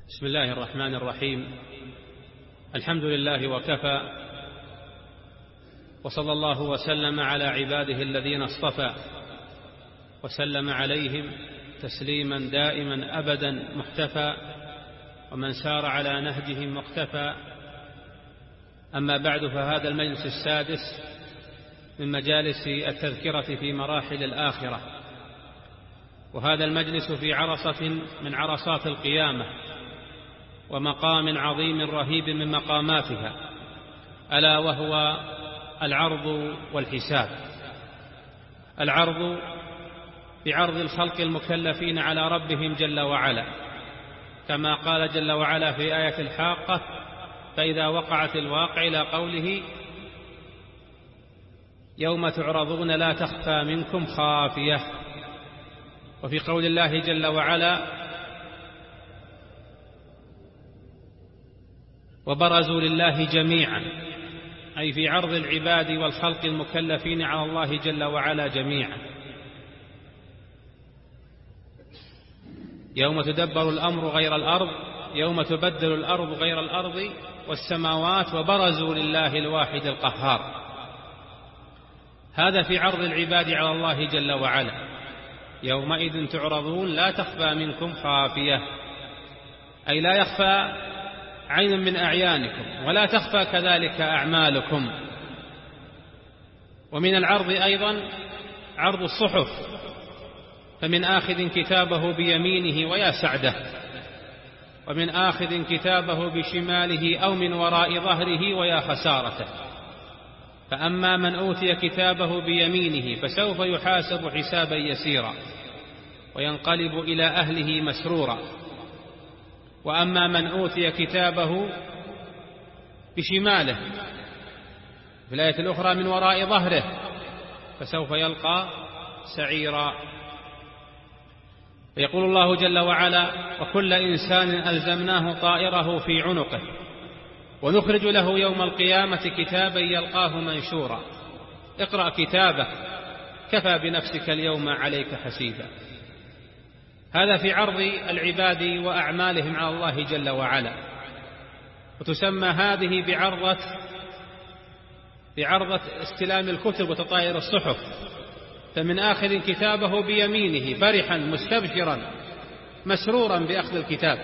بسم الله الرحمن الرحيم. الحمد لله وكفى، وصلى الله وسلم على عباده الذين اصطفى، وسلم عليهم تسليما دائما أبدا محتفى، ومن سار على نهجهم واقتفى. أما بعد، فهذا المجلس السادس من مجالس التذكرة في مراحل الآخرة، وهذا المجلس في عرصة من عرصات القيامة، ومقام عظيم رهيب من مقاماتها، ألا وهو العرض والحساب. العرض بعرض الخلق المكلفين على ربهم جل وعلا، كما قال جل وعلا في آية الحاقة: فإذا وقعت الواقع، إلى قوله: يوم تعرضون لا تخفى منكم خافية. وفي قول الله جل وعلا: وبرزوا لله جميعا، أي في عرض العباد والخلق المكلفين على الله جل وعلا جميعا. يوم تدبر الأمر غير الأرض، يوم تبدل الأرض غير الأرض والسماوات، وبرزوا لله الواحد القهار. هذا في عرض العباد على الله جل وعلا. يومئذ تعرضون لا تخفى منكم خافية، أي لا يخفى عين من أعيانكم، ولا تخفى كذلك أعمالكم. ومن العرض أيضا عرض الصحف، فمن آخذ كتابه بيمينه ويا سعده، ومن آخذ كتابه بشماله أو من وراء ظهره ويا خسارته. فأما من أوتي كتابه بيمينه فسوف يحاسب حسابا يسيرا، وينقلب إلى أهله مسرورا. وأما من أوتي كتابه بشماله، في الآية الأخرى من وراء ظهره، فسوف يلقى سعيرا. ويقول الله جل وعلا: وكل إنسان ألزمناه طائره في عنقه، ونخرج له يوم القيامة كتابا يلقاه منشورا. اقرأ كتابك كفى بنفسك اليوم عليك حسيبا. هذا في عرض العباد وأعمالهم على الله جل وعلا. وتسمى هذه بعرضة استلام الكتب وتطاير الصحف. فمن آخذ كتابه بيمينه برحا مستبشرا مسرورا بأخذ الكتاب،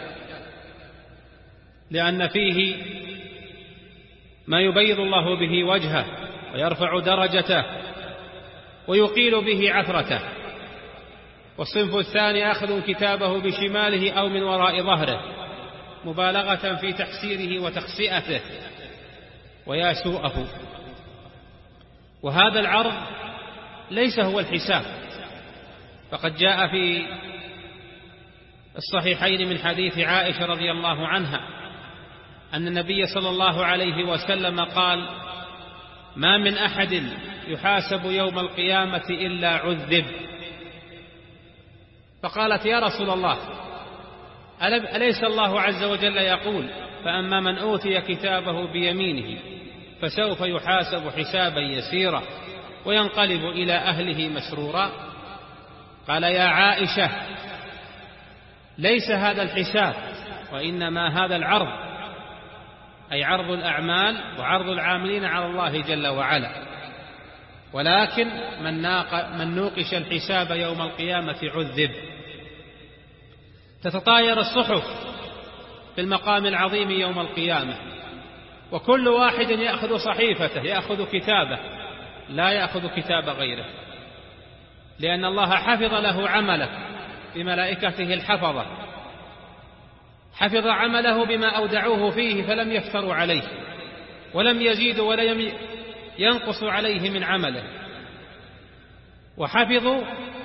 لأن فيه ما يبيض الله به وجهه ويرفع درجته ويقيل به عثرته. والصنف الثاني أخذ كتابه بشماله أو من وراء ظهره، مبالغة في تحسيره وتخسئته، ويا سوءه. وهذا العرض ليس هو الحساب، فقد جاء في الصحيحين من حديث عائشة رضي الله عنها أن النبي صلى الله عليه وسلم قال: ما من أحد يحاسب يوم القيامة إلا عذب. فقالت: يا رسول الله، أليس الله عز وجل يقول: فأما من أوتي كتابه بيمينه فسوف يحاسب حسابا يسيرا وينقلب إلى أهله مسرورا؟ قال: يا عائشة، ليس هذا الحساب، وإنما هذا العرض، أي عرض الأعمال وعرض العاملين على الله جل وعلا. ولكن من نوقش الحساب يوم القيامة عذب. تتطاير الصحف في المقام العظيم يوم القيامة، وكل واحد يأخذ صحيفته، يأخذ كتابه، لا يأخذ كتاب غيره، لأن الله حفظ له عمله بملائكته الحفظة، حفظ عمله بما أودعوه فيه فلم يفتروا عليه ولم يزيدوا ولم ينقصوا عليه من عمله. وحفظوا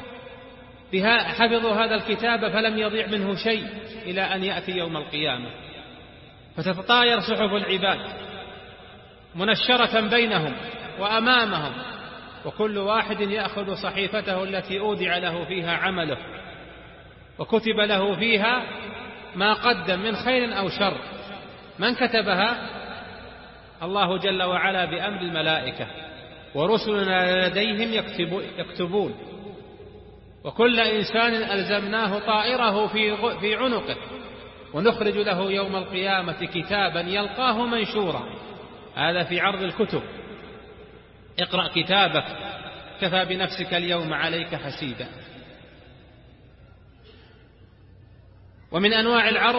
هذا الكتاب فلم يضيع منه شيء إلى أن يأتي يوم القيامة. فتتطاير صحف العباد منشرة بينهم وأمامهم، وكل واحد يأخذ صحيفته التي أودع له فيها عمله، وكتب له فيها ما قدم من خير أو شر. من كتبها؟ الله جل وعلا بأمر الملائكة، ورسلنا لديهم يكتبون. وكل إنسان ألزمناه طائره في عنقه، ونخرج له يوم القيامة كتابا يلقاه منشورا. هذا في عرض الكتب. اقرأ كتابك كفى بنفسك اليوم عليك حسيبا. ومن أنواع العرض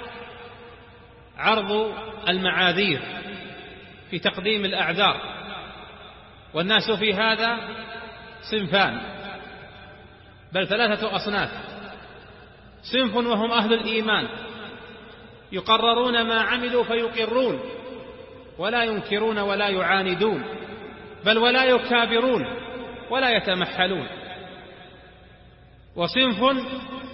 عرض المعاذير في تقديم الأعذار، والناس في هذا صنفان، بل 3 أصناف. صنف وهم أهل الإيمان يقررون ما عملوا فيقرون ولا ينكرون ولا يعاندون، بل ولا يكابرون ولا يتمحلون. وصنف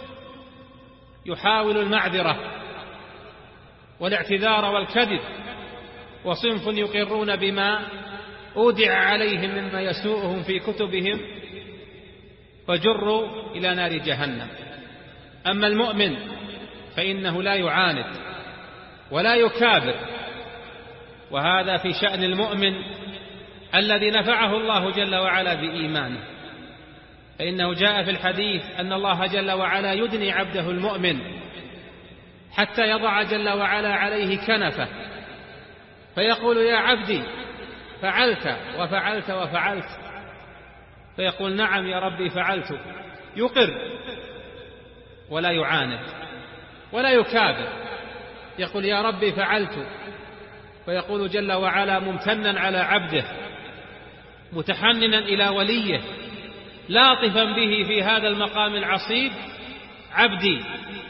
يحاول المعذرة والاعتذار والكذب، وصنف يقرون بما أودع عليهم مما يسوءهم في كتبهم فجروا إلى نار جهنم. أما المؤمن فإنه لا يعاند ولا يكابر، وهذا في شأن المؤمن الذي نفعه الله جل وعلا بإيمانه. فإنه جاء في الحديث أن الله جل وعلا يدني عبده المؤمن حتى يضع جل وعلا عليه كنفه فيقول: يا عبدي فعلت وفعلت وفعلت، فيقول: نعم يا ربي فعلت. يقر ولا يعاند ولا يكابر، يقول: يا ربي فعلت، فيقول جل وعلا ممتنا على عبده متحننا إلى وليه لاطفا به في هذا المقام العصيب: عبدي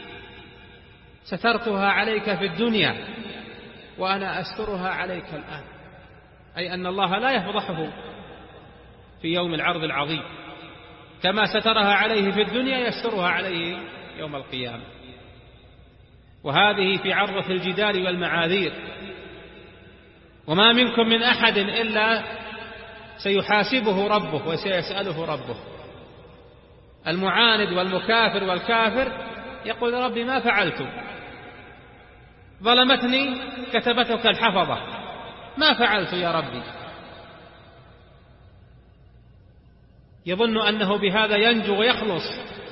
سترتها عليك في الدنيا وأنا أسترها عليك الآن. أي أن الله لا يفضحه في يوم العرض العظيم، كما سترها عليه في الدنيا يسترها عليه يوم القيامة. وهذه في عرض الجدال والمعاذير. وما منكم من أحد إلا سيحاسبه ربه وسيسأله ربه. المعاند والمكافر والكافر يقول: ربي ما فعلت، ظلمتني كتبتك الحفظة، ما فعلت يا ربي. يظن أنه بهذا ينجو ويخلص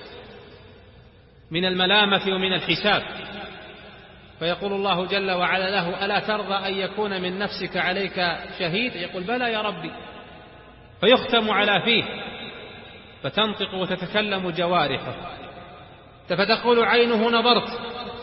من الملامة ومن الحساب، فيقول الله جل وعلا له: ألا ترضى أن يكون من نفسك عليك شهيد؟ يقول: بلى يا ربي. فيختم على فيه فتنطق وتتكلم جوارحه، فتقول عينه نظرت،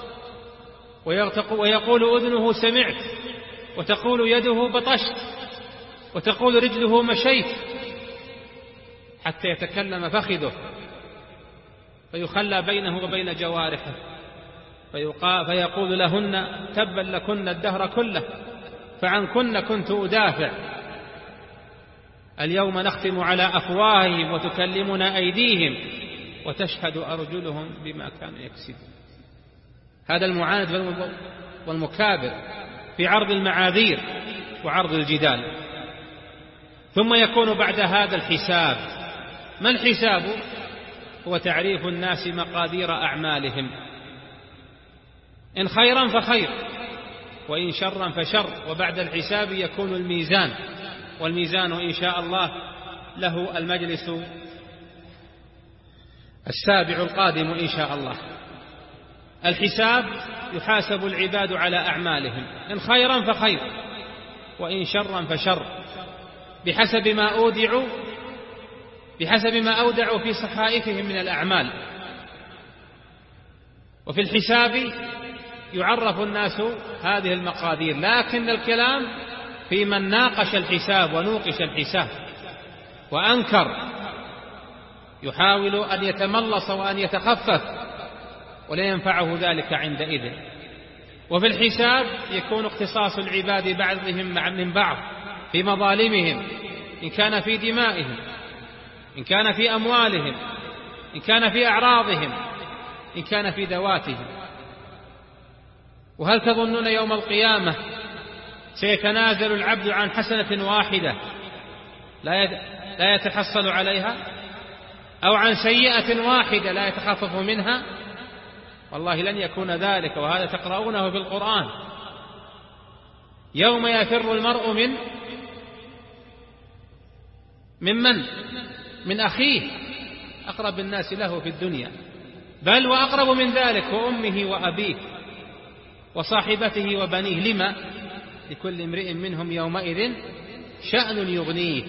ويقول أذنه سمعت، وتقول يده بطشت، وتقول رجله مشيت، حتى يتكلم فخذه فيخلى بينه وبين جوارحه فيقول لهن: تبا لكن الدهر كله فعنكن كنت أدافع. اليوم نختم على أفواههم وتكلمنا أيديهم وتشهد أرجلهم بما كانوا يكسبون. هذا المعاند والمكابر في عرض المعاذير وعرض الجدال. ثم يكون بعد هذا الحساب. ما الحساب؟ هو تعريف الناس مقادير أعمالهم، إن خيرا فخير وإن شرا فشر. وبعد الحساب يكون الميزان، والميزان إن شاء الله له المجلس السابع القادم إن شاء الله. الحساب يحاسب العباد على أعمالهم، إن خيرا فخير وإن شرا فشر، بحسب ما أودعوا في صحائفهم من الأعمال. وفي الحساب يعرف الناس هذه المقادير، لكن الكلام في من ناقش الحساب ونوقش الحساب وأنكر، يحاول أن يتملص وأن يتخفف ولا ينفعه ذلك عندئذ. وفي الحساب يكون اختصاص العباد بعضهم من بعض في مظالمهم، إن كان في دمائهم، إن كان في أموالهم، إن كان في أعراضهم، إن كان في ذواتهم. وهل تظنون يوم القيامة سيتنازل العبد عن حسنة واحدة لا يتحصل عليها، أو عن سيئة واحدة لا يتخفف منها؟ والله لن يكون ذلك، وهذا تقرؤونه في القرآن. يوم يفر المرء من أخيه، أقرب الناس له في الدنيا، بل وأقرب من ذلك، وأمه وأبيه. وصاحبته وبنيه. لما؟ لكل امرئ منهم يومئذ شأن يغنيه،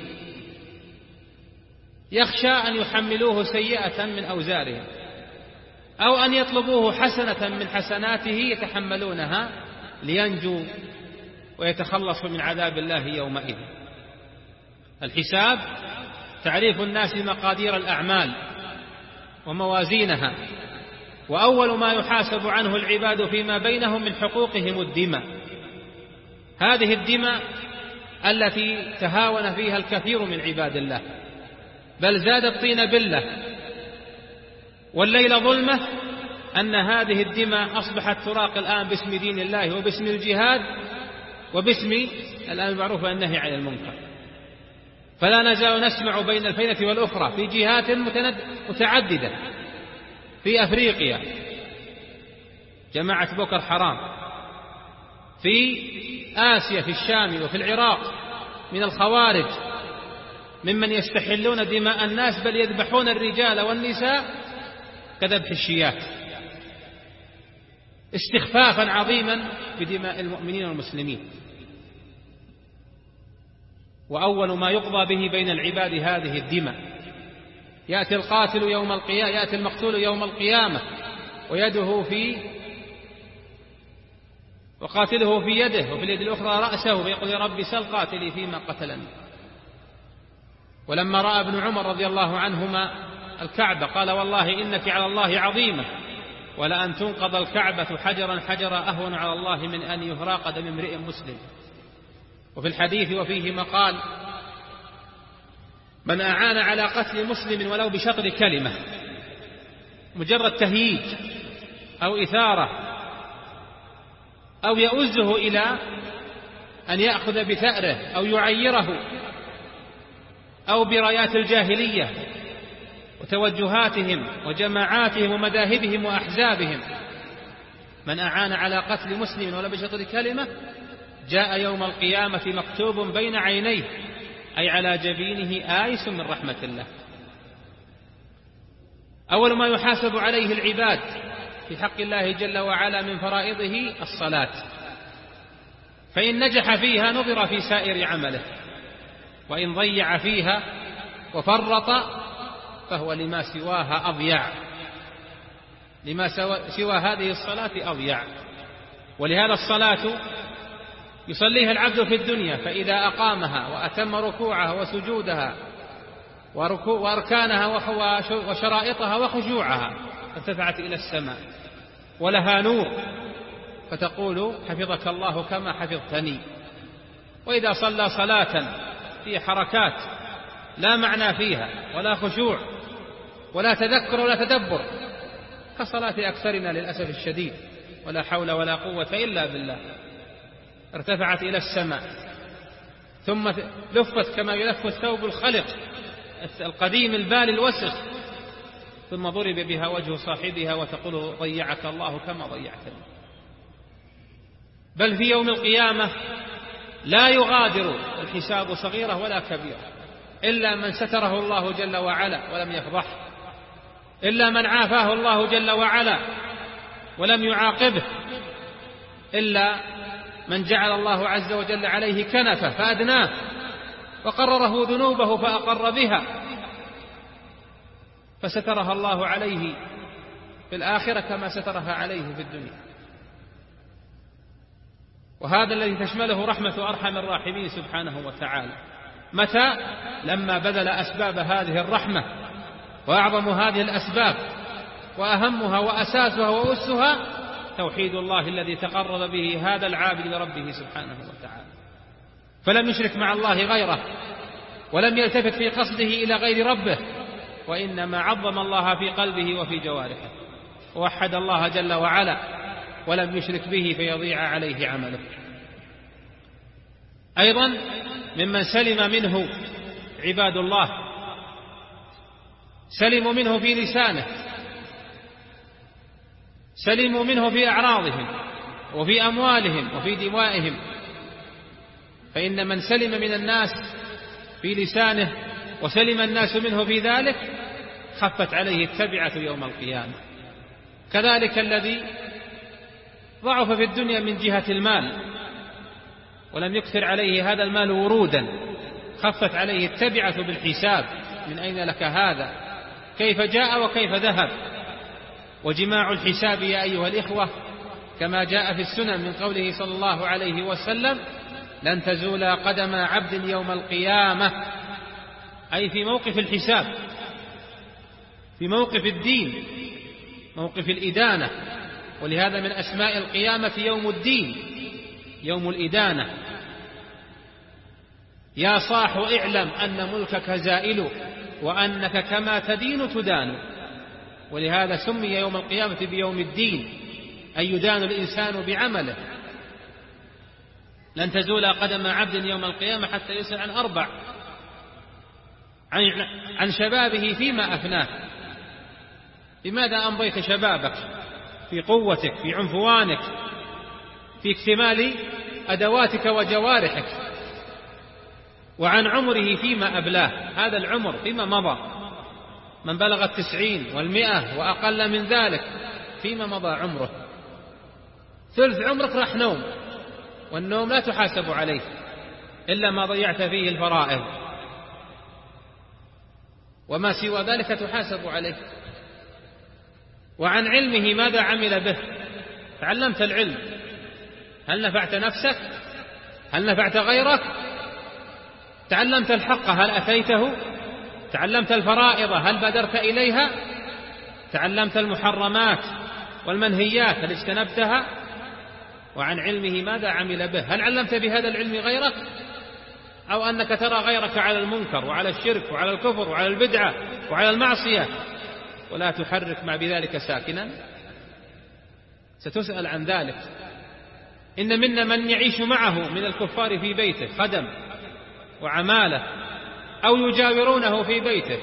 يخشى أن يحملوه سيئة من أوزارهم أو أن يطلبوه حسنة من حسناته يتحملونها لينجوا ويتخلصوا من عذاب الله يومئذ. الحساب تعريف الناس مقادير الأعمال وموازينها، وأول ما يحاسب عنه العباد فيما بينهم من حقوقهم الدماء. هذه الدماء التي تهاون فيها الكثير من عباد الله، بل زاد الطين بلة والليل ظلمة، أن هذه الدماء أصبحت تراق الآن باسم دين الله وباسم الجهاد وباسم الأمر بالمعروف والنهي عن المنكر. فلا نزال نسمع بين الفينة والأخرى في جهات متعددة، في أفريقيا جماعة بوكو حرام، في آسيا في الشام وفي العراق من الخوارج ممن يستحلون دماء الناس، بل يذبحون الرجال والنساء كذبح الشيات استخفافا عظيما بدماء المؤمنين والمسلمين. وأول ما يقضى به بين العباد هذه الدماء. يأتي القاتل يوم القيامة، يأتي المقتول يوم القيامة ويده في وقاتله في يده وفي اليد الأخرى رأسه، فيقول يا رب سل قاتلي فيما قتلني. ولما رأى ابن عمر رضي الله عنهما الكعبة قال والله إنك على الله عظيمة، ولأن تنقض الكعبة حجرا حجرا أهون على الله من أن يهراق دم امرئ مسلم. وفي الحديث وفيه مقال: من أعان على قتل مسلم ولو بشطر كلمة، مجرد تهييج أو إثارة أو يؤزه إلى أن يأخذ بثأره أو يعيره أو برايات الجاهلية وتوجهاتهم وجماعاتهم ومذاهبهم وأحزابهم، من أعان على قتل مسلم ولو بشطر كلمة جاء يوم القيامة مكتوب بين عينيه، أي على جبينه آيس من رحمة الله. أول ما يحاسب عليه العباد في حق الله جل وعلا من فرائضه الصلاة، فإن نجح فيها نظر في سائر عمله، وإن ضيع فيها وفرط فهو لما سواها أضيع، لما سوى هذه الصلاة أضيع. ولهذا الصلاة يصليها العبد في الدنيا، فإذا أقامها وأتم ركوعها وسجودها وأركانها وشرائطها وخشوعها ارتفعت إلى السماء ولها نور، فتقول حفظك الله كما حفظتني. وإذا صلى صلاة في حركات لا معنى فيها ولا خشوع ولا تذكر ولا تدبر، كصلاة أكثرنا للأسف الشديد، ولا حول ولا قوة إلا بالله، ارتفعت إلى السماء ثم لفت كما يلف الثوب الخلق القديم البال الوسخ، ثم ضرب بها وجه صاحبها وتقول ضيعك الله كما ضيعتني. بل في يوم القيامة لا يغادر الحساب صغيرة ولا كبيرة إلا من ستره الله جل وعلا ولم يفضحه، إلا من عافاه الله جل وعلا ولم يعاقبه، إلا من جعل الله عز وجل عليه كنفه فأدناه وقرره ذنوبه فأقر بها فسترها الله عليه في الآخرة كما سترها عليه في الدنيا. وهذا الذي تشمله رحمة أرحم الراحمين سبحانه وتعالى. متى؟ لما بذل أسباب هذه الرحمة، وأعظم هذه الأسباب وأهمها وأساسها وأسها توحيد الله الذي تقرب به هذا العابد لربه سبحانه وتعالى، فلم يشرك مع الله غيره، ولم يلتفت في قصده إلى غير ربه، وإنما عظم الله في قلبه وفي جوارحه، ووحد الله جل وعلا ولم يشرك به فيضيع عليه عمله. أيضا ممن سلم منه عباد الله، سلموا منه في لسانه، سلموا منه في أعراضهم وفي أموالهم وفي دمائهم. فإن من سلم من الناس في لسانه وسلم الناس منه في ذلك خفت عليه التبعة يوم القيامة. كذلك الذي ضعف في الدنيا من جهة المال ولم يكثر عليه هذا المال ورودا، خفت عليه التبعة بالحساب: من أين لك هذا؟ كيف جاء وكيف ذهب؟ وجماع الحساب يا أيها الإخوة كما جاء في السنن من قوله صلى الله عليه وسلم: لن تزول قدم عبد يوم القيامة، أي في موقف الحساب، في موقف الدين، موقف الإدانة. ولهذا من أسماء القيامة يوم الدين، يوم الإدانة. يا صاح اعلم أن ملكك زائل وأنك كما تدين تدان. ولهذا سمي يوم القيامة بيوم الدين، أي يدان الإنسان بعمله. لن تزول قدم عبد يوم القيامة حتى يسأل عن 4: عن شبابه فيما أفناه، بماذا أمضيت شبابك؟ في قوتك، في عنفوانك، في اكتمال أدواتك وجوارحك. وعن عمره فيما أبلاه، هذا العمر فيما مضى، من بلغ 90 و100 وأقل من ذلك فيما مضى عمره. ثلث عمرك راح نوم، والنوم لا تحاسب عليه إلا ما ضيعت فيه الفرائض، وما سوى ذلك تحاسب عليه. وعن علمه ماذا عمل به؟ تعلمت العلم، هل نفعت نفسك؟ هل نفعت غيرك؟ تعلمت الحق، هل أتيته؟ تعلمت الفرائض، هل بادرت إليها؟ تعلمت المحرمات والمنهيات، هل اجتنبتها؟ وعن علمه ماذا عمل به؟ هل علمت بهذا العلم غيرك؟ أو أنك ترى غيرك على المنكر وعلى الشرك وعلى الكفر وعلى البدعة وعلى المعصية ولا تحرك مع بذلك ساكنا؟ ستسأل عن ذلك. إن منا من يعيش معه من الكفار في بيته خدم وعمالة، أو يجاورونه في بيته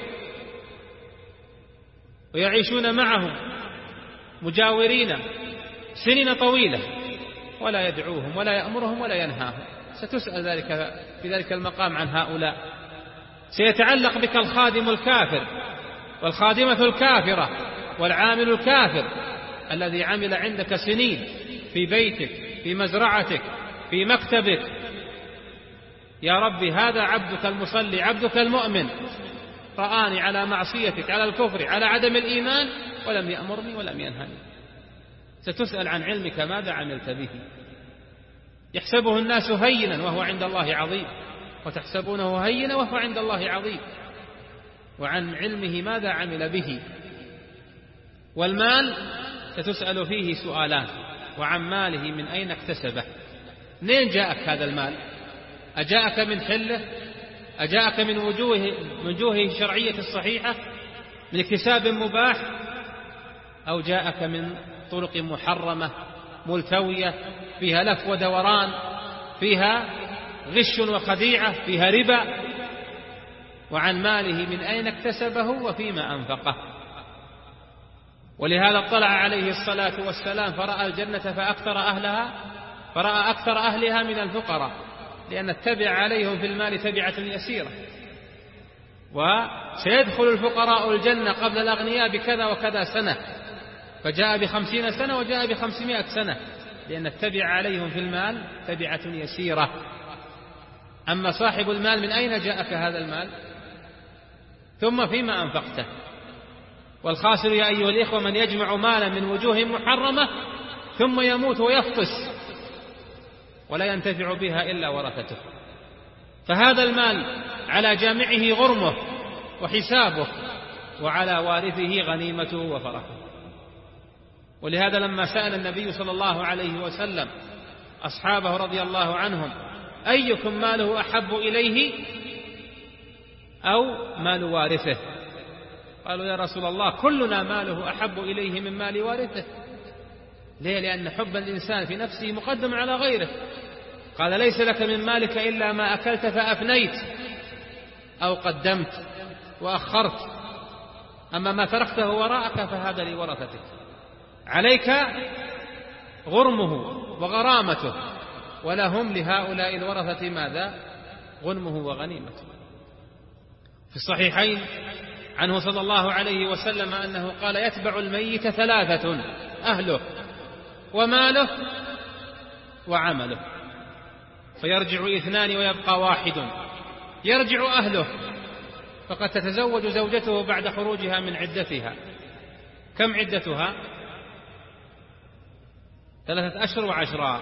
ويعيشون معهم مجاورين سنين طويلة ولا يدعوهم ولا يأمرهم ولا ينهاهم. ستسأل في ذلك المقام عن هؤلاء. سيتعلق بك الخادم الكافر والخادمة الكافرة والعامل الكافر الذي عمل عندك سنين في بيتك، في مزرعتك، في مكتبك. يا ربي هذا عبدك المصلي، عبدك المؤمن، رآني على معصيتك، على الكفر، على عدم الإيمان، ولم يأمرني ولم ينهني. ستسأل عن علمك ماذا عملت به. يحسبه الناس هينا وهو عند الله عظيم، وتحسبونه هينا وهو عند الله عظيم. وعن علمه ماذا عمل به. والمال ستسأل فيه سؤالان: وعن ماله من أين اكتسبه؟ منين جاءك هذا المال؟ أجاءك من حله؟ أجاءك من وجوهه الشرعية الصحيحة، من اكتساب مباح؟ أو جاءك من طرق محرمة ملتوية فيها لف ودوران، فيها غش وخديعة، فيها ربا؟ وعن ماله من أين اكتسبه وفيما أنفقه. ولهذا اطلع عليه الصلاة والسلام فرأى الجنة فرأى أكثر أهلها من الفقراء، لأن التبع عليهم في المال تبعة يسيرة. وسيدخل الفقراء الجنة قبل الأغنياء بكذا وكذا سنة، فجاء ب50 سنة وجاء ب500 سنة، لأن التبع عليهم في المال تبعة يسيرة. أما صاحب المال من أين جاءك هذا المال؟ ثم فيما أنفقته. والخاسر يا أيها الإخوة من يجمع مالا من وجوه محرمة ثم يموت ويفطس ولا ينتفع بها إلا ورثته. فهذا المال على جامعه غرمه وحسابه، وعلى وارثه غنيمته وفرحه. ولهذا لما سأل النبي صلى الله عليه وسلم أصحابه رضي الله عنهم: أيكم ماله أحب إليه أو مال وارثه؟ قالوا: يا رسول الله كلنا ماله أحب إليه من مال وارثه. ليه؟ لأن حب الإنسان في نفسه مقدم على غيره. قال: ليس لك من مالك إلا ما أكلت فأفنيت أو قدمت وأخرت، أما ما تركته وراءك فهذا لورثتك. عليك غرمه وغرامته، ولهم لهؤلاء الورثة ماذا؟ غنمه وغنيمته. في الصحيحين عنه صلى الله عليه وسلم أنه قال: يتبع الميت 3: أهله وماله وعمله، فيرجع 2 ويبقى 1. يرجع أهله، فقد تتزوج زوجته بعد خروجها من عدتها. كم عدتها؟ 3 أشهر و10،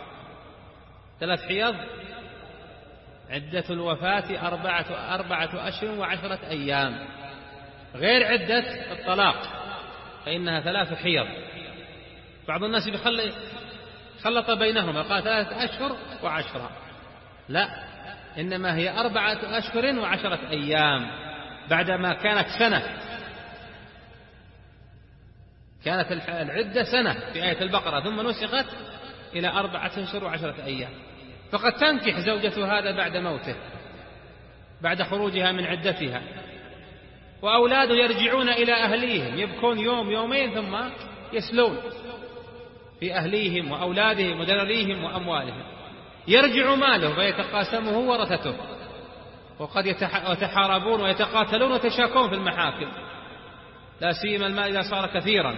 3 حيض. عدة الوفاة 4 أشهر و10 أيام، غير عدة الطلاق فإنها 3 حيض. بعض الناس خلط بينهما قال 3 أشهر و10، لا، إنما هي 4 أشهر و10 أيام بعدما كانت سنة. كانت العدة سنة في آية البقرة، ثم نسخت إلى 4 أشهر و10 أيام. فقد تنكح زوجة هذا بعد موته، بعد خروجها من عدتها، وأولاده يرجعون إلى أهليهم، يبكون يوم يومين ثم يسلون في أهليهم وأولادهم وذراريهم وأموالهم. يرجع ماله فيتقاسمه ورثته، وقد يتحاربون ويتقاتلون ويتشاكون في المحاكم، لا سيما المال إذا صار كثيرا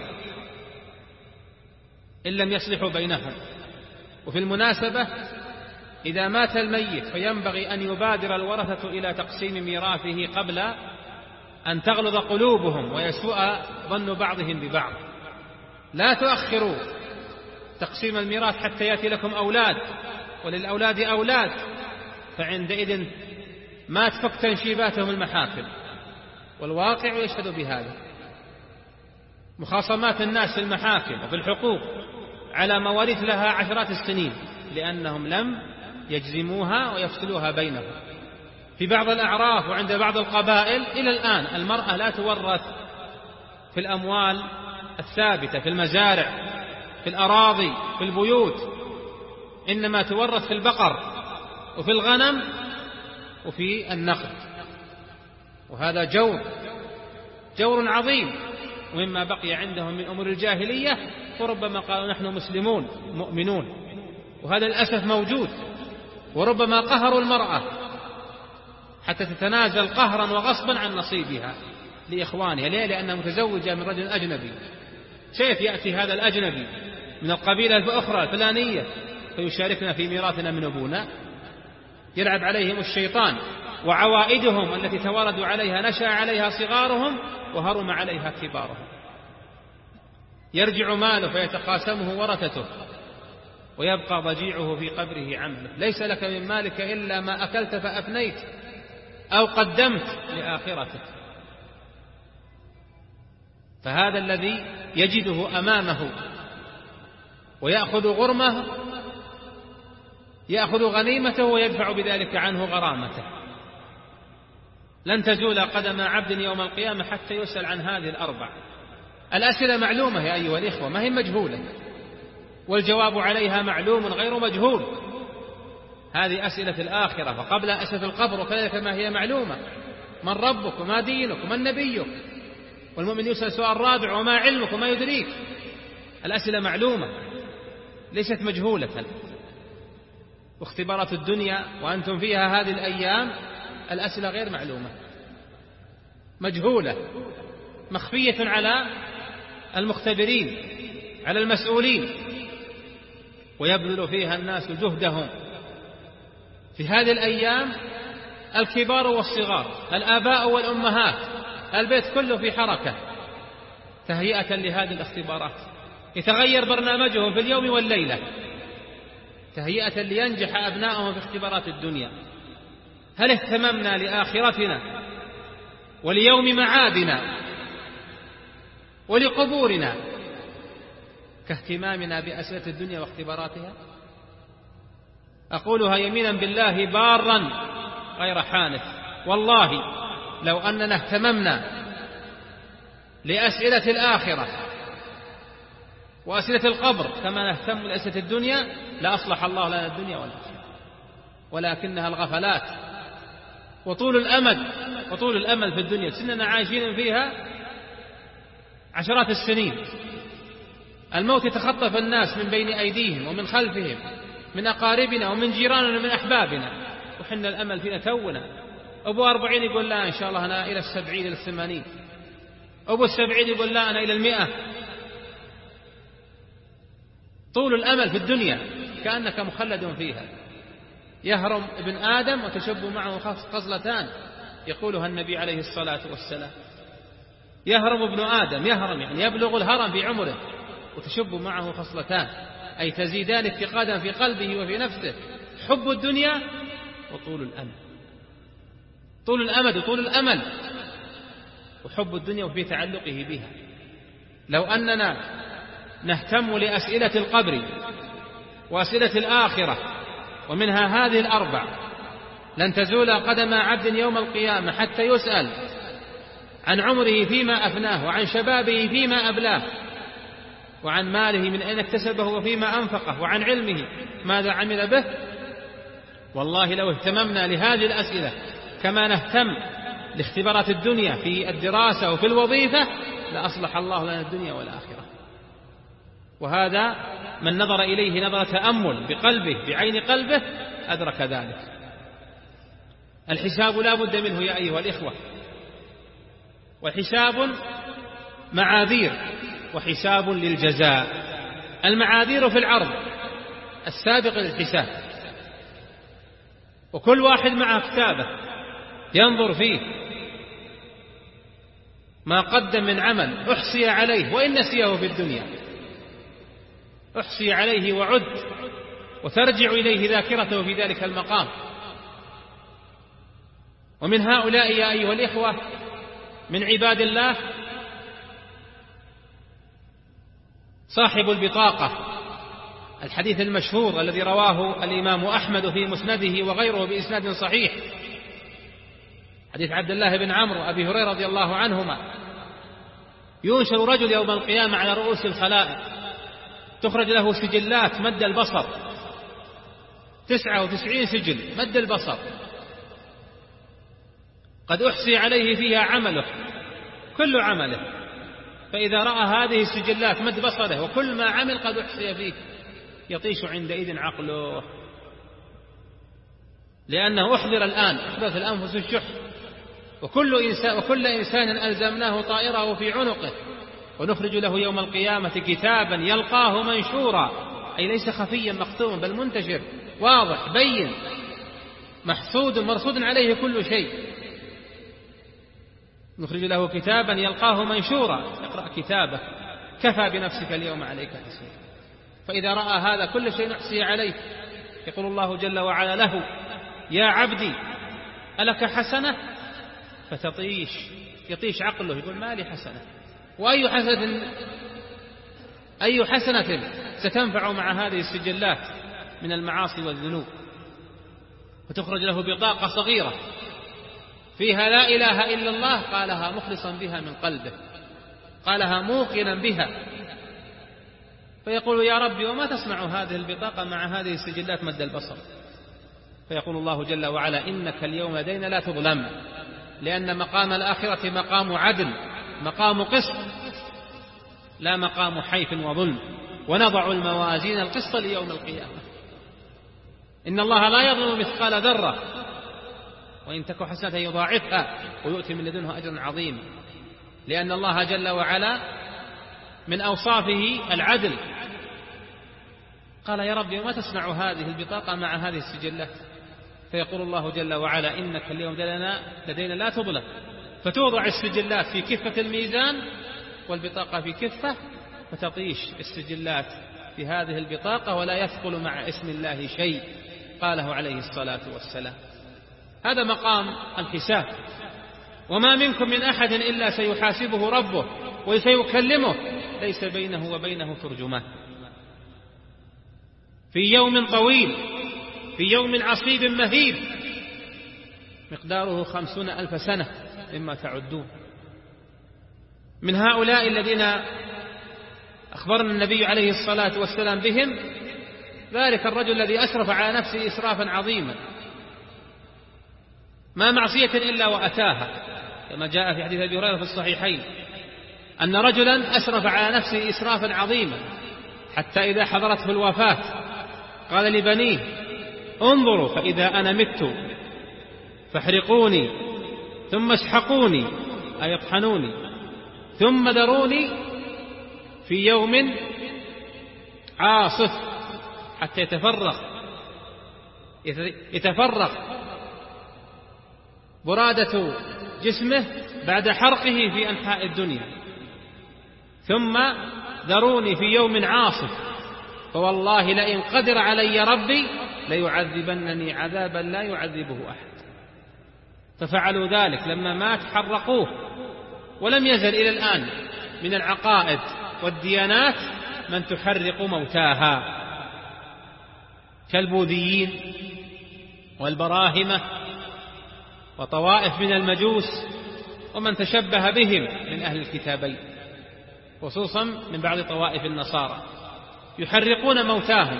إن لم يصلحوا بينهم. وفي المناسبة إذا مات الميت فينبغي أن يبادر الورثة إلى تقسيم ميراثه قبل أن تغلظ قلوبهم ويسوء ظن بعضهم ببعض. لا تؤخروا تقسيم الميراث حتى يأتي لكم أولاد وللأولاد أولاد، فعندئذ ما تفك تنشيباتهم المحاكم، والواقع يشهد بهذا. مخاصمات الناس في المحاكم وفي الحقوق على مواريث لها 10 السنين لأنهم لم يجزموها ويفصلوها بينهم. في بعض الأعراف وعند بعض القبائل إلى الآن المرأة لا تورث في الأموال الثابتة، في المزارع، في الأراضي، في البيوت، إنما تورث في البقر وفي الغنم وفي النخل. وهذا جور عظيم، ومما بقي عندهم من أمور الجاهلية، وربما قالوا نحن مسلمون مؤمنون، وهذا للأسف موجود. وربما قهروا المرأة حتى تتنازل قهرا وغصبا عن نصيبها لإخوانها. ليه؟ لأنها متزوجة من رجل أجنبي. كيف يأتي هذا الأجنبي من القبيلة الأخرى الفلانية فيشاركنا في ميراثنا من أبونا؟ يلعب عليهم الشيطان، وعوائدهم التي توردوا عليها نشأ عليها صغارهم وهرم عليها كبارهم. يرجع ماله فيتقاسمه ورثته، ويبقى ضجيعه في قبره عمله. ليس لك من مالك إلا ما أكلت فأفنيت أو قدمت لآخرتك. فهذا الذي يجده أمامه ويأخذ غرمه، يأخذ غنيمته ويدفع بذلك عنه غرامته. لن تزول قدم عبد يوم القيامة حتى يسأل عن هذه الأربع. الأسئلة معلومة يا أيها الإخوة، ما هي مجهولة، والجواب عليها معلوم غير مجهول. هذه أسئلة الآخرة، فقبل أسئلة القبر وكذلك ما هي معلومة: من ربك وما دينك ومن نبيك. والمؤمن يسأل سؤال رابع: وما علمك وما يدريك. الأسئلة معلومة ليست مجهولة. واختبارات الدنيا وأنتم فيها هذه الأيام الأسئلة غير معلومة، مجهولة، مخفية على المختبرين، على المسؤولين، ويبذل فيها الناس جهدهم في هذه الأيام، الكبار والصغار، الآباء والأمهات، البيت كله في حركة تهيئة لهذه الاختبارات. يتغير برنامجهم في اليوم والليلة تهيئة لينجح أبنائهم في اختبارات الدنيا. هل اهتممنا لآخرتنا وليوم معادنا ولقبورنا كاهتمامنا بأسئلة الدنيا واختباراتها؟ أقولها يمينا بالله بارا غير حانث، والله لو أننا اهتممنا لأسئلة الآخرة وأسئلة القبر كما نهتم لأسئلة الدنيا لأصلح الله لنا الدنيا والآخرة. ولكنها الغفلات وطول الأمل في الدنيا، سننا عايشين فيها عشرات السنين. الموت يتخطف الناس من بين أيديهم ومن خلفهم، من أقاربنا ومن جيراننا ومن أحبابنا، وحنا الأمل فينا تونا. أبو 40 يقول لا إن شاء الله أنا إلى 70 إلى 80، أبو 70 يقول لا أنا إلى 100. طول الأمل في الدنيا كأنك مخلد فيها. يهرم ابن آدم وتشب معه خصلتان يقولها النبي عليه الصلاة والسلام. يهرم ابن آدم، يهرم يعني يبلغ الهرم في عمره، وتشب معه خصلتان أي تزيدان افتقادا في قلبه وفي نفسه: حب الدنيا وطول الأمل. طول الأمد وطول الأمل وحب الدنيا وفي تعلقه بها. لو أننا نهتم لأسئلة القبر وأسئلة الآخرة ومنها هذه الأربع لن تزول قدم عبد يوم القيامة حتى يسأل عن عمره فيما أفناه، وعن شبابه فيما أبلاه، وعن ماله من أين اكتسبه وفيما أنفقه، وعن علمه ماذا عمل به. والله لو اهتممنا لهذه الأسئلة كما نهتم لاختبارات الدنيا في الدراسة وفي الوظيفة لأصلح الله لنا الدنيا والآخرة. وهذا من نظر إليه نظر تأمل بقلبه بعين قلبه أدرك ذلك. الحساب لا بد منه يا أيها الإخوة، وحساب معاذير وحساب للجزاء. المعاذير في العرض السابق للحساب، وكل واحد معه كتابه ينظر فيه ما قدم من عمل أحصي عليه وإن نسيه في الدنيا، أحصي عليه وعد، وترجع إليه ذاكرته في ذلك المقام. ومن هؤلاء يا أيها الإخوة من عباد الله صاحب البطاقة، الحديث المشهور الذي رواه الإمام أحمد في مسنده وغيره بإسناد صحيح، حديث عبد الله بن عمرو وأبي هريرة رضي الله عنهما: ينشر رجل يوم القيامة على رؤوس الخلائق، تخرج له سجلات مد البصر، 99 سجل مد البصر، قد أحصي عليه فيها عمله كل عمله، فإذا رأى هذه السجلات مد بصره وكل ما عمل قد أحصي فيه يطيش عندئذ عقله، لأنه أحضر الآن، أحضرت الأنفس الشح، وكل إنسان ألزمناه طائره في عنقه، ونخرج له يوم القيامة كتابا يلقاه منشورا، أي ليس خفيا مختوما بل منتشر واضح بين محسود مرصود عليه كل شيء. نخرج له كتابا يلقاه منشورا، اقرأ كتابه كفى بنفسك اليوم عليك حسيبا. فإذا رأى هذا كل شيء نحصي عليه، يقول الله جل وعلا له: يا عبدي ألك حسنة؟ يطيش عقله، يقول ما لي حسنة، أي حسنة ستنفع مع هذه السجلات من المعاصي والذنوب. وتخرج له بطاقة صغيرة فيها لا إله إلا الله، قالها مخلصا بها من قلبه، قالها موقنا بها، فيقول: يا ربي وما تصنع هذه البطاقة مع هذه السجلات مد البصر؟ فيقول الله جل وعلا: إنك اليوم لدينا لا تظلم، لأن مقام الآخرة مقام عدل، مقام قسط، لا مقام حيف وظلم. ونضع الموازين القسط ليوم القيامة، إن الله لا يظلم مثقال ذرة، وإن تك حسنة يضاعفها ويؤتي من لدنه أجرا عظيما. لأن الله جل وعلا من أوصافه العدل. قال: يا ربي وما تصنع هذه البطاقة مع هذه السجلات؟ فيقول الله جل وعلا: إنك اليوم لدينا لا تظلم. فتوضع السجلات في كفة الميزان والبطاقة في كفة، فتطيش السجلات في هذه البطاقة ولا يثقل مع اسم الله شيء، قاله عليه الصلاة والسلام. هذا مقام الحساب. وما منكم من أحد إلا سيحاسبه ربه وسيكلمه، ليس بينه وبينه ترجمان. في يوم طويل، في يوم عصيب مهيب، مقداره 50,000 سنة مما تعدون. من هؤلاء الذين أخبرنا النبي عليه الصلاة والسلام بهم ذلك الرجل الذي أسرف على نفسه إسرافا عظيما، ما معصية إلا وأتاها، كما جاء في حديث أبي هريرة في الصحيحين أن رجلا أسرف على نفسه إسرافا عظيما حتى إذا حضرته الوفاة قال لبنيه: انظروا فإذا أنا مت فاحرقوني ثم اسحقوني أي اطحنوني ثم ذروني في يوم عاصف حتى يتفرغ برادة جسمه بعد حرقه في أنحاء الدنيا. ثم ذروني في يوم عاصف فوالله لئن قدر علي ربي ليعذبنني عذابا لا يعذبه أحد. ففعلوا ذلك، لما مات حرقوه. ولم يزل إلى الآن من العقائد والديانات من تحرق موتاها كالبوذيين والبراهمة وطوائف من المجوس ومن تشبه بهم من أهل الكتابين، خصوصا من بعض طوائف النصارى، يحرقون موتاهم.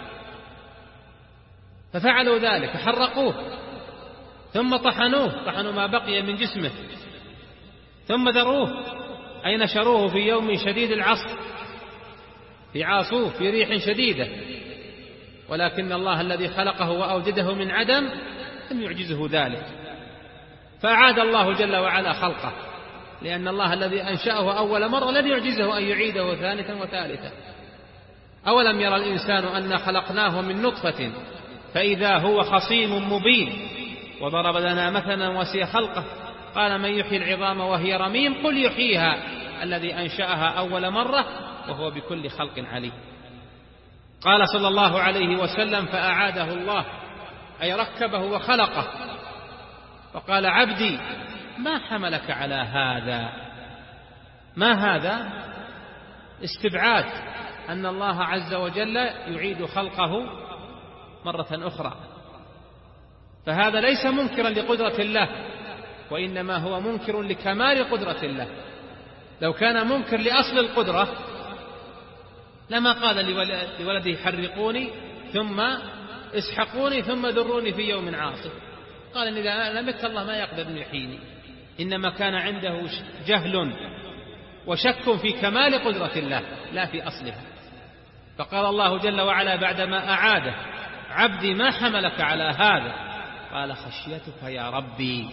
ففعلوا ذلك، حرقوه ثم طحنوا ما بقي من جسمه، ثم ذروه أي نشروه في يوم شديد العصف، في عاصوف، في ريح شديدة، ولكن الله الذي خلقه وأوجده من عدم لم يعجزه ذلك، فأعاد الله جل وعلا خلقه، لأن الله الذي أنشأه أول مرة لن يعجزه أن يعيده ثانية وثالثة. أولم يرى الإنسان أنا خلقناه من نطفة فإذا هو خصيم مبين وضرب لنا مثلا وسي خلقه قال من يحيي العظام وهي رميم قل يحييها الذي أنشأها أول مرة وهو بكل خلق عليم. قال صلى الله عليه وسلم فأعاده الله أي ركبه وخلقه، فقال عبدي ما حملك على هذا؟ ما هذا؟ استبعاد أن الله عز وجل يعيد خلقه مرة أخرى، فهذا ليس منكرا لقدرة الله، وإنما هو منكر لكمال قدرة الله. لو كان منكر لأصل القدرة لما قال لولده حرقوني ثم اسحقوني ثم ذروني في يوم عاصف، قال إن إذا لم يكن الله ما يقدر أن يحييني، إنما كان عنده جهل وشك في كمال قدرة الله لا في أصلها. فقال الله جل وعلا بعدما أعاده عبدي ما حملك على هذا؟ قال خشيتك يا ربي،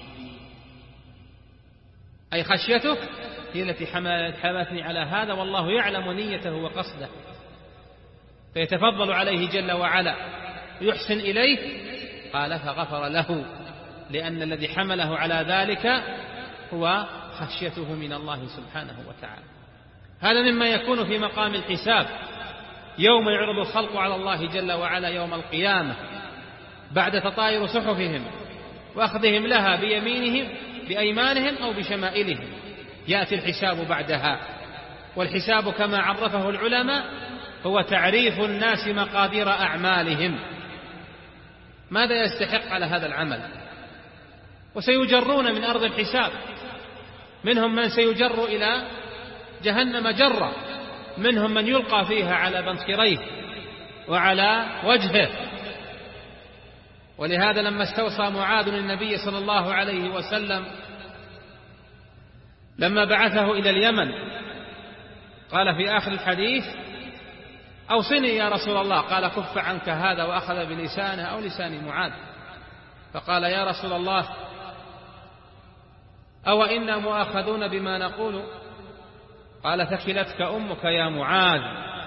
أي خشيتك هي التي حملتني على هذا، والله يعلم نيته وقصده، فيتفضل عليه جل وعلا يحسن إليه. قال فغفر له، لأن الذي حمله على ذلك هو خشيته من الله سبحانه وتعالى. هذا مما يكون في مقام الحساب يوم يعرض الخلق على الله جل وعلا يوم القيامة بعد تطاير صحفهم وأخذهم لها بأيمانهم أو بشمائلهم، يأتي الحساب بعدها. والحساب كما عرفه العلماء هو تعريف الناس مقادير أعمالهم، ماذا يستحق على هذا العمل، وسيجرون من أرض الحساب، منهم من سيجر إلى جهنم جرا، منهم من يلقى فيها على منخريه وعلى وجهه. ولهذا لما استوصى معاذ النبي صلى الله عليه وسلم لما بعثه إلى اليمن قال في آخر الحديث أوصني يا رسول الله، قال كف عنك هذا، وأخذ بلسانه أو لسان معاذ، فقال يا رسول الله أو إنا مؤاخذون بما نقول؟ قال ثكلتك أمك يا معاذ،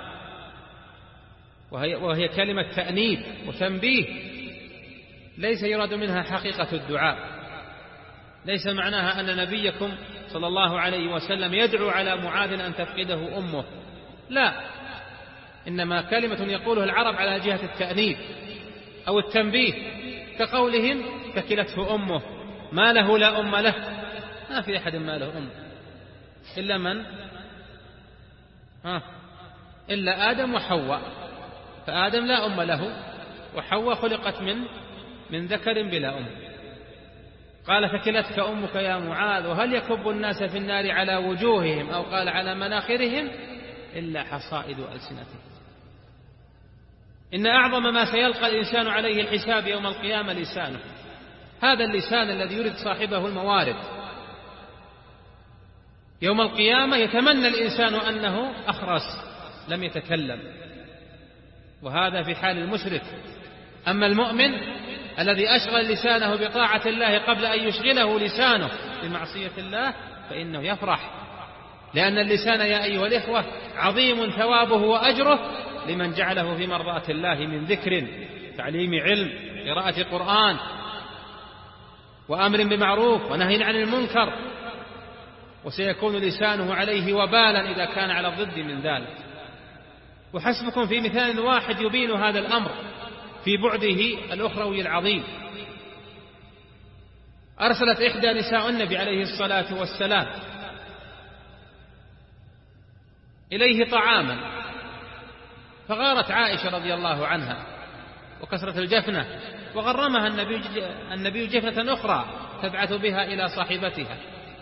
وهي كلمة تأنيب وتنبيه، ليس يراد منها حقيقة الدعاء، ليس معناها أن نبيكم صلى الله عليه وسلم يدعو على معاذ أن تفقده أمه، لا، إنما كلمة يقولها العرب على جهة التأنيب أو التنبيه، كقولهم ثكلته أمه، ما له لا أم له، ما في أحد ما له أم إلا من؟ إلا آدم وحواء، فآدم لا أم له، وحواء خلقت من ذكر بلا أم. قال ثكلتك أمك يا معاذ، وهل يكب الناس في النار على وجوههم أو قال على مناخرهم إلا حصائد ألسنتهم. إن أعظم ما سيلقى الإنسان عليه الحساب يوم القيامة لسانه، هذا اللسان الذي يرد صاحبه الموارد. يوم القيامة يتمنى الإنسان أنه أخرس لم يتكلم، وهذا في حال المشرك. أما المؤمن الذي أشغل لسانه بطاعة الله قبل أن يشغله لسانه بمعصية الله فإنه يفرح، لأن اللسان يا أيها الإخوة عظيم ثوابه وأجره، لمن جعله في مرضاة الله من ذكر، تعليم علم، قراءة قرآن، وأمر بمعروف ونهي عن المنكر، وسيكون لسانه عليه وبالا إذا كان على الضد من ذلك. وحسبكم في مثال واحد يبين هذا الأمر في بعده الأخروي العظيم. أرسلت إحدى نساء النبي عليه الصلاة والسلام إليه طعاما، فغارت عائشة رضي الله عنها وكسرت الجفنة، وغرمها النبي جفنة أخرى تبعث بها إلى صاحبتها.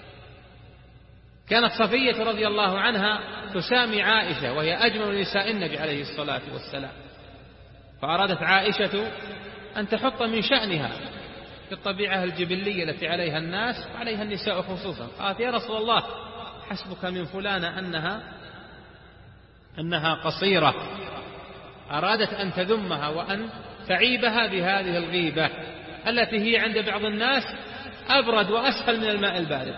كانت صفية رضي الله عنها تسامي عائشة وهي أجمل نساء النبي عليه الصلاة والسلام، فأرادت عائشة أن تحط من شأنها في الطبيعة الجبلية التي عليها الناس وعليها النساء خصوصا. قالت: يا رسول الله، حسبك من فلانة أنها قصيرة. أرادت أن تذمها وأن تعيبها بهذه الغيبة التي هي عند بعض الناس أبرد وأسهل من الماء البارد.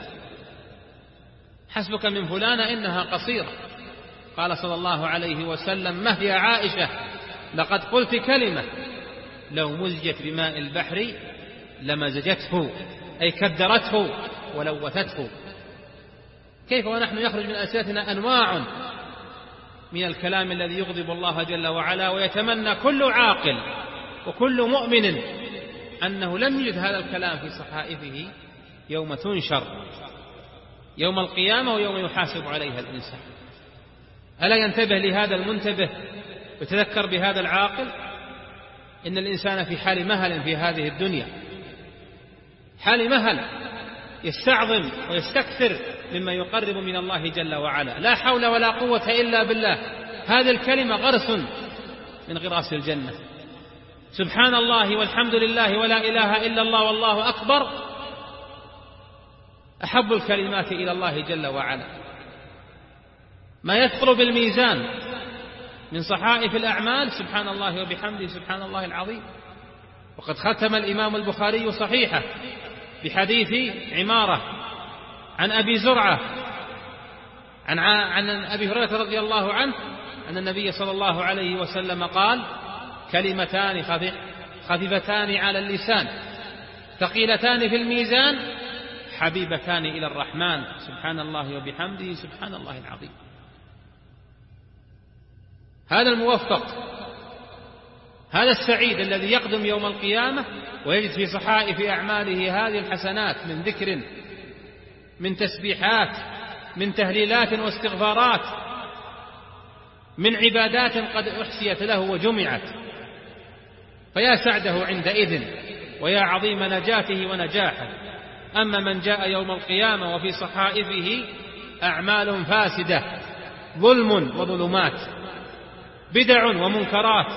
حسبك من فلانة إنها قصيرة. قال صلى الله عليه وسلم: ما هي عائشة، لقد قلت كلمة لو مزجت بماء البحر لمزجته، أي كدرته ولوثته. كيف ونحن يخرج من ألسنتنا أنواع من الكلام الذي يغضب الله جل وعلا، ويتمنى كل عاقل وكل مؤمن أنه لم يجد هذا الكلام في صحائفه يوم تنشر يوم القيامة ويوم يحاسب عليها الإنسان. ألا ينتبه لهذا المنتبه ويتذكر بهذا العاقل؟ إن الإنسان في حال مهل في هذه الدنيا، حال مهل، يستعظم ويستكثر مما يقرب من الله جل وعلا. لا حول ولا قوة إلا بالله، هذه الكلمة غرس من غراس الجنة. سبحان الله والحمد لله ولا إله إلا الله والله أكبر أحب الكلمات إلى الله جل وعلا. ما يثقل بالميزان من صحائف الأعمال سبحان الله وبحمده سبحان الله العظيم. وقد ختم الإمام البخاري صحيحه بحديث عمارة عن أبي زرعة عن أبي هريرة رضي الله عنه أن النبي صلى الله عليه وسلم قال: كلمتان خفيفتان على اللسان ثقيلتان في الميزان حبيبتان إلى الرحمن سبحان الله وبحمده سبحان الله العظيم. هذا الموفق، هذا السعيد الذي يقدم يوم القيامة ويجد في صحائف أعماله هذه الحسنات من ذكر، من تسبيحات، من تهليلات واستغفارات، من عبادات قد أحصيت له وجمعت. فيا سعده عندئذ ويا عظيم نجاته ونجاحه. أما من جاء يوم القيامة وفي صحائفه أعمال فاسدة، ظلم وظلمات، بدع ومنكرات،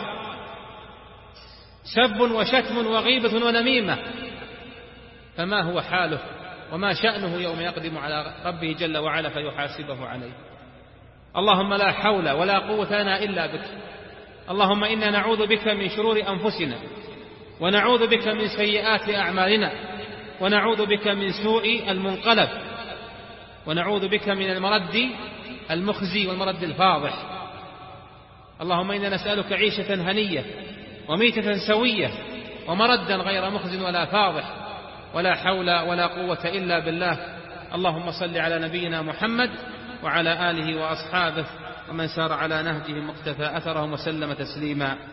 سب وشتم وغيبة ونميمة، فما هو حاله وما شأنه يوم يقدم على ربه جل وعلا فيحاسبه عليه؟ اللهم لا حول ولا قوة لنا إلا بك. اللهم إنا نعوذ بك من شرور أنفسنا، ونعوذ بك من سيئات أعمالنا، ونعوذ بك من سوء المنقلب، ونعوذ بك من المرد المخزي والمرد الفاضح. اللهم إنا نسألك عيشة هنية وميتة سوية ومردا غير مخزن ولا فاضح، ولا حول ولا قوة إلا بالله. اللهم صل على نبينا محمد وعلى آله وأصحابه ومن سار على نهجهم واقتفى أثرهم وسلم تسليما.